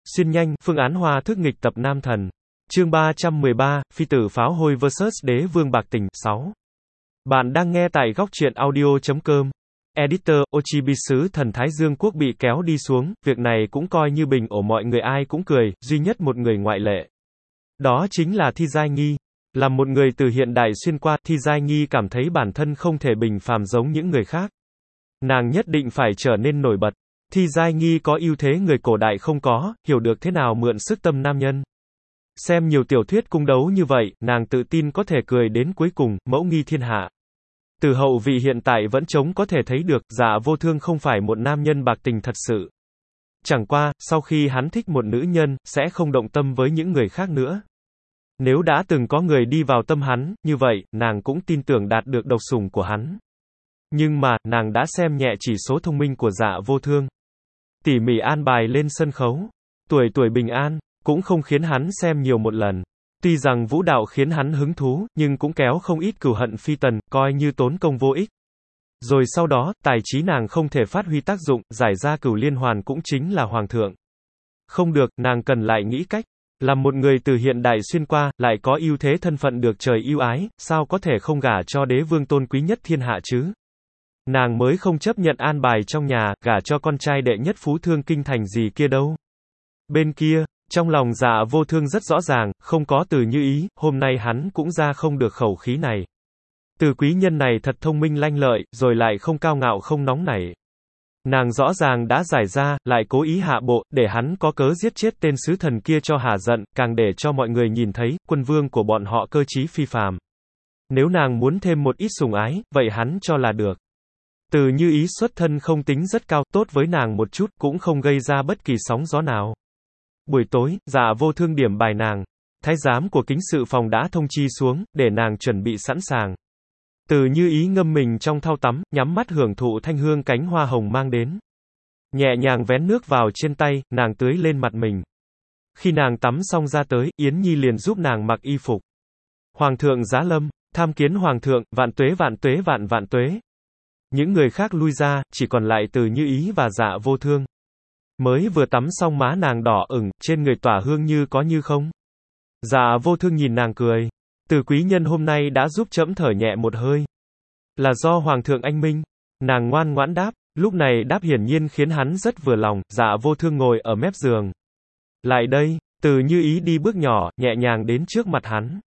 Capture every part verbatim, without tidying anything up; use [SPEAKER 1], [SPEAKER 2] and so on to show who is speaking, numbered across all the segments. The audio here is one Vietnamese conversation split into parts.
[SPEAKER 1] Xuyên nhanh, phương án hòa thức nghịch tập nam thần. Chương ba trăm mười ba, Phi tử pháo hôi versus Đế vương bạc tình, sáu. Bạn đang nghe tại góc truyện audio chấm com. Editor, Ochibisu thần Thái Dương quốc bị kéo đi xuống, việc này cũng coi như bình ổn, mọi người ai cũng cười, duy nhất một người ngoại lệ. Đó chính là Thi Giai Nghi. Là một người từ hiện đại xuyên qua, Thi Giai Nghi cảm thấy bản thân không thể bình phàm giống những người khác. Nàng nhất định phải trở nên nổi bật. Thi Giai Nghi có ưu thế người cổ đại không có, hiểu được thế nào mượn sức tâm nam nhân. Xem nhiều tiểu thuyết cung đấu như vậy, nàng tự tin có thể cười đến cuối cùng, mẫu nghi thiên hạ. Từ hậu vị hiện tại vẫn trống có thể thấy được, Dạ Vô Thương không phải một nam nhân bạc tình thật sự. Chẳng qua, sau khi hắn thích một nữ nhân, sẽ không động tâm với những người khác nữa. Nếu đã từng có người đi vào tâm hắn, như vậy, nàng cũng tin tưởng đạt được độc sủng của hắn. Nhưng mà, nàng đã xem nhẹ chỉ số thông minh của Dạ Vô Thương. Tỉ mỉ an bài lên sân khấu. Tuổi tuổi bình an, cũng không khiến hắn xem nhiều một lần. Tuy rằng vũ đạo khiến hắn hứng thú, nhưng cũng kéo không ít cừu hận phi tần, coi như tốn công vô ích. Rồi sau đó, tài trí nàng không thể phát huy tác dụng, giải ra cửu liên hoàn cũng chính là hoàng thượng. Không được, nàng cần lại nghĩ cách. Làm một người từ hiện đại xuyên qua, lại có ưu thế thân phận được trời ưu ái, sao có thể không gả cho đế vương tôn quý nhất thiên hạ chứ? Nàng mới không chấp nhận an bài trong nhà, gả cho con trai đệ nhất phú thương kinh thành gì kia đâu. Bên kia, trong lòng Dạ Vô Thương rất rõ ràng, không có Từ Như Ý, hôm nay hắn cũng ra không được khẩu khí này. Từ quý nhân này thật thông minh lanh lợi, rồi lại không cao ngạo không nóng nảy. Nàng rõ ràng đã giải ra, lại cố ý hạ bộ, để hắn có cớ giết chết tên sứ thần kia cho hả giận, càng để cho mọi người nhìn thấy, quân vương của bọn họ cơ trí phi phàm. Nếu nàng muốn thêm một ít sủng ái, vậy hắn cho là được. Từ Như Ý xuất thân không tính rất cao, tốt với nàng một chút, cũng không gây ra bất kỳ sóng gió nào. Buổi tối, Dạ Vô Thương điểm bài nàng. Thái giám của kính sự phòng đã thông chi xuống, để nàng chuẩn bị sẵn sàng. Từ Như Ý ngâm mình trong thau tắm, nhắm mắt hưởng thụ thanh hương cánh hoa hồng mang đến. Nhẹ nhàng vén nước vào trên tay, nàng tưới lên mặt mình. Khi nàng tắm xong ra tới, Yến Nhi liền giúp nàng mặc y phục. Hoàng thượng giá lâm, tham kiến hoàng thượng, vạn tuế vạn tuế vạn vạn tuế. Những người khác lui ra, chỉ còn lại Từ Như Ý và Dạ Vô Thương. Mới vừa tắm xong má nàng đỏ ửng, trên người tỏa hương như có như không. Dạ Vô Thương nhìn nàng cười. Từ quý nhân hôm nay đã giúp trẫm thở nhẹ một hơi. Là do hoàng thượng anh minh. Nàng ngoan ngoãn đáp, lúc này đáp hiển nhiên khiến hắn rất vừa lòng. Dạ Vô Thương ngồi ở mép giường. Lại đây, Từ Như Ý đi bước nhỏ, nhẹ nhàng đến trước mặt hắn.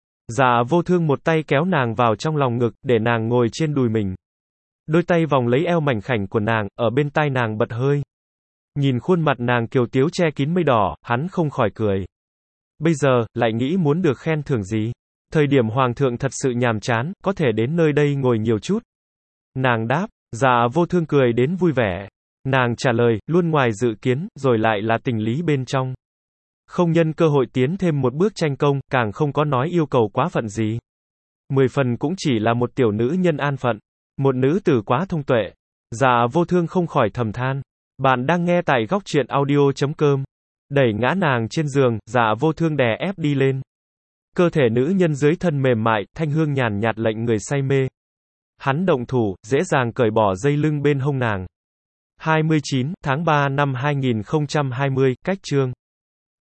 [SPEAKER 1] Dạ Vô Thương một tay kéo nàng vào trong lòng ngực, để nàng ngồi trên đùi mình. Đôi tay vòng lấy eo mảnh khảnh của nàng, ở bên tai nàng bật hơi. Nhìn khuôn mặt nàng kiều tiếu che kín mây đỏ, hắn không khỏi cười. Bây giờ, lại nghĩ muốn được khen thưởng gì? Thời điểm hoàng thượng thật sự nhàm chán, có thể đến nơi đây ngồi nhiều chút. Nàng đáp, Dạ Vô Thương cười đến vui vẻ. Nàng trả lời, luôn ngoài dự kiến, rồi lại là tình lý bên trong. Không nhân cơ hội tiến thêm một bước tranh công, càng không có nói yêu cầu quá phận gì. Mười phần cũng chỉ là một tiểu nữ nhân an phận. Một nữ tử quá thông tuệ. Dạ Vô Thương không khỏi thầm than. Bạn đang nghe tại góc truyện audio chấm com. Đẩy ngã nàng trên giường, Dạ Vô Thương đè ép đi lên. Cơ thể nữ nhân dưới thân mềm mại, thanh hương nhàn nhạt lệnh người say mê. Hắn động thủ, dễ dàng cởi bỏ dây lưng bên hông nàng. hai mươi chín tháng ba năm hai nghìn không trăm hai mươi, cách chương.